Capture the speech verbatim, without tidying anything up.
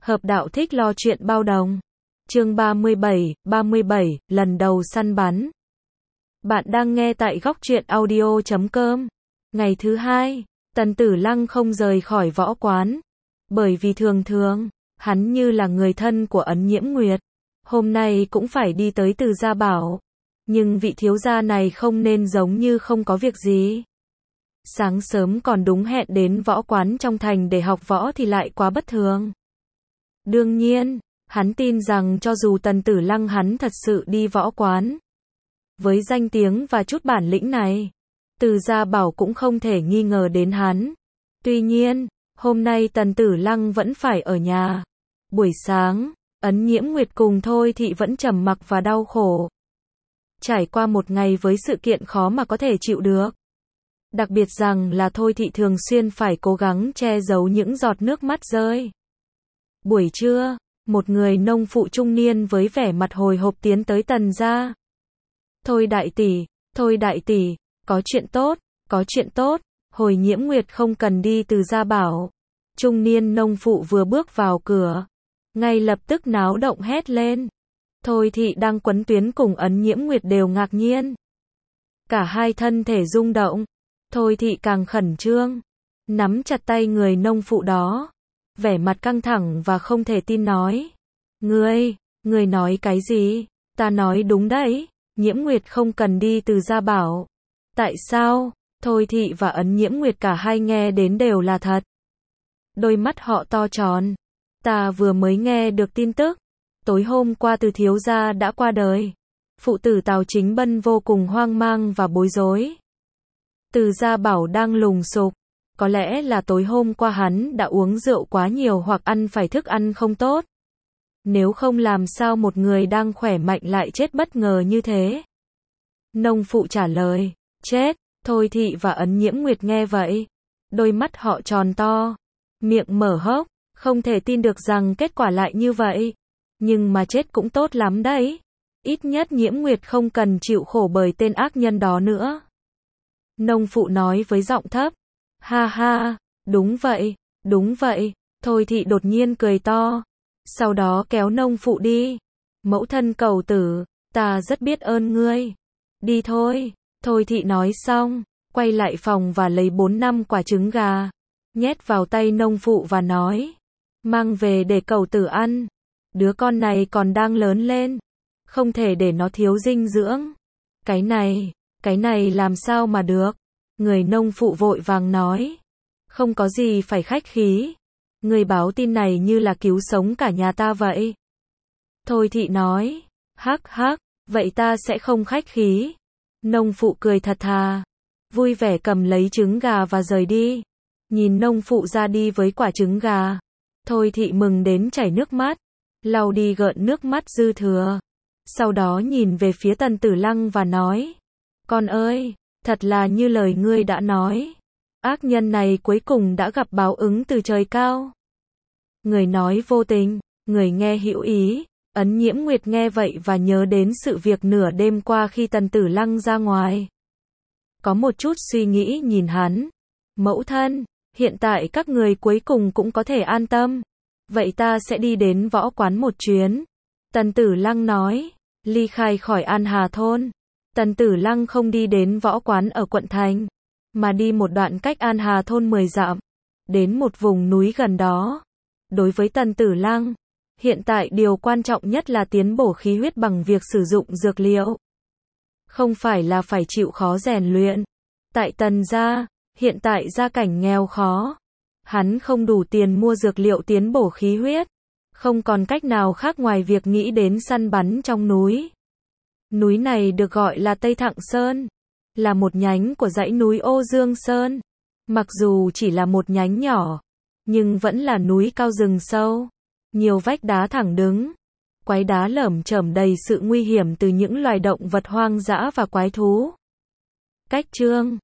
Hợp đạo thích lo chuyện bao đồng. Chương ba mươi bảy, ba mươi bảy, lần đầu săn bắn. Bạn đang nghe tại góc truyện audio chấm com. Ngày thứ hai, Tần Tử Lăng không rời khỏi võ quán. Bởi vì thường thường, hắn như là người thân của Ấn Nhiễm Nguyệt. Hôm nay cũng phải đi tới Từ Gia Bảo. Nhưng vị thiếu gia này không nên giống như không có việc gì. Sáng sớm còn đúng hẹn đến võ quán trong thành để học võ thì lại quá bất thường. Đương nhiên, hắn tin rằng cho dù Tần Tử Lăng hắn thật sự đi võ quán, với danh tiếng và chút bản lĩnh này, Từ Gia Bảo cũng không thể nghi ngờ đến hắn. Tuy nhiên, hôm nay Tần Tử Lăng vẫn phải ở nhà. Buổi sáng, Ấn Nhiễm Nguyệt cùng Thôi Thị vẫn trầm mặc và đau khổ. Trải qua một ngày với sự kiện khó mà có thể chịu được. Đặc biệt rằng là Thôi Thị thường xuyên phải cố gắng che giấu những giọt nước mắt rơi. Buổi trưa, một người nông phụ trung niên với vẻ mặt hồi hộp tiến tới Tần gia. Thôi đại tỷ, thôi đại tỷ, có chuyện tốt, có chuyện tốt, hồi Nhiễm Nguyệt không cần đi Từ Gia Bảo. Trung niên nông phụ vừa bước vào cửa, ngay lập tức náo động hét lên. Thôi Thị đang quấn tuyến cùng Ấn Nhiễm Nguyệt đều ngạc nhiên. Cả hai thân thể rung động. Thôi Thị càng khẩn trương, nắm chặt tay người nông phụ đó, vẻ mặt căng thẳng và không thể tin nói. Ngươi, ngươi nói cái gì? Ta nói đúng đấy, Nhiễm Nguyệt không cần đi Từ Gia Bảo. Tại sao? Thôi Thị và Ấn Nhiễm Nguyệt cả hai nghe đến đều là thật. Đôi mắt họ to tròn. Ta vừa mới nghe được tin tức. Tối hôm qua Từ thiếu gia đã qua đời. Phụ tử Tào Chính Bân vô cùng hoang mang và bối rối. Từ Gia Bảo đang lùng sục. Có lẽ là tối hôm qua hắn đã uống rượu quá nhiều hoặc ăn phải thức ăn không tốt. Nếu không làm sao một người đang khỏe mạnh lại chết bất ngờ như thế. Nông phụ trả lời. Chết. Thôi Thị và Ấn Nhiễm Nguyệt nghe vậy. Đôi mắt họ tròn to. Miệng mở hốc. Không thể tin được rằng kết quả lại như vậy. Nhưng mà chết cũng tốt lắm đấy. Ít nhất Nhiễm Nguyệt không cần chịu khổ bởi tên ác nhân đó nữa. Nông phụ nói với giọng thấp. Ha ha, đúng vậy, đúng vậy. Thôi Thị đột nhiên cười to. Sau đó kéo nông phụ đi. Mẫu thân cầu tử, ta rất biết ơn ngươi. Đi thôi. Thôi Thị nói xong, quay lại phòng và lấy bốn năm quả trứng gà. Nhét vào tay nông phụ và nói. Mang về để cầu tử ăn. Đứa con này còn đang lớn lên. Không thể để nó thiếu dinh dưỡng. Cái này, cái này làm sao mà được. Người nông phụ vội vàng nói. Không có gì phải khách khí. Người báo tin này như là cứu sống cả nhà ta vậy. Thôi Thị nói. Hắc hắc, vậy ta sẽ không khách khí. Nông phụ cười thật thà. Vui vẻ cầm lấy trứng gà và rời đi. Nhìn nông phụ ra đi với quả trứng gà. Thôi Thị mừng đến chảy nước mắt. Lau đi gợn nước mắt dư thừa. Sau đó nhìn về phía Tần Tử Lăng và nói. Con ơi, thật là như lời ngươi đã nói. Ác nhân này cuối cùng đã gặp báo ứng từ trời cao. Người nói vô tình, người nghe hữu ý. Ấn Nhiễm Nguyệt nghe vậy và nhớ đến sự việc nửa đêm qua khi Tần Tử Lăng ra ngoài. Có một chút suy nghĩ nhìn hắn. Mẫu thân, hiện tại các người cuối cùng cũng có thể an tâm. Vậy ta sẽ đi đến võ quán một chuyến. Tần Tử Lăng nói. Ly khai khỏi An Hà thôn. Tần Tử Lăng không đi đến võ quán ở quận thành, mà đi một đoạn cách An Hà thôn mười dặm, đến một vùng núi gần đó. Đối với Tần Tử Lăng, hiện tại điều quan trọng nhất là tiến bổ khí huyết bằng việc sử dụng dược liệu. Không phải là phải chịu khó rèn luyện. Tại Tần gia, hiện tại gia cảnh nghèo khó. Hắn không đủ tiền mua dược liệu tiến bổ khí huyết. Không còn cách nào khác ngoài việc nghĩ đến săn bắn trong núi. Núi này được gọi là Tây Thặng Sơn, là một nhánh của dãy núi Ô Dương Sơn. Mặc dù chỉ là một nhánh nhỏ, nhưng vẫn là núi cao rừng sâu, nhiều vách đá thẳng đứng, quái đá lởm chởm đầy sự nguy hiểm từ những loài động vật hoang dã và quái thú. Cách chương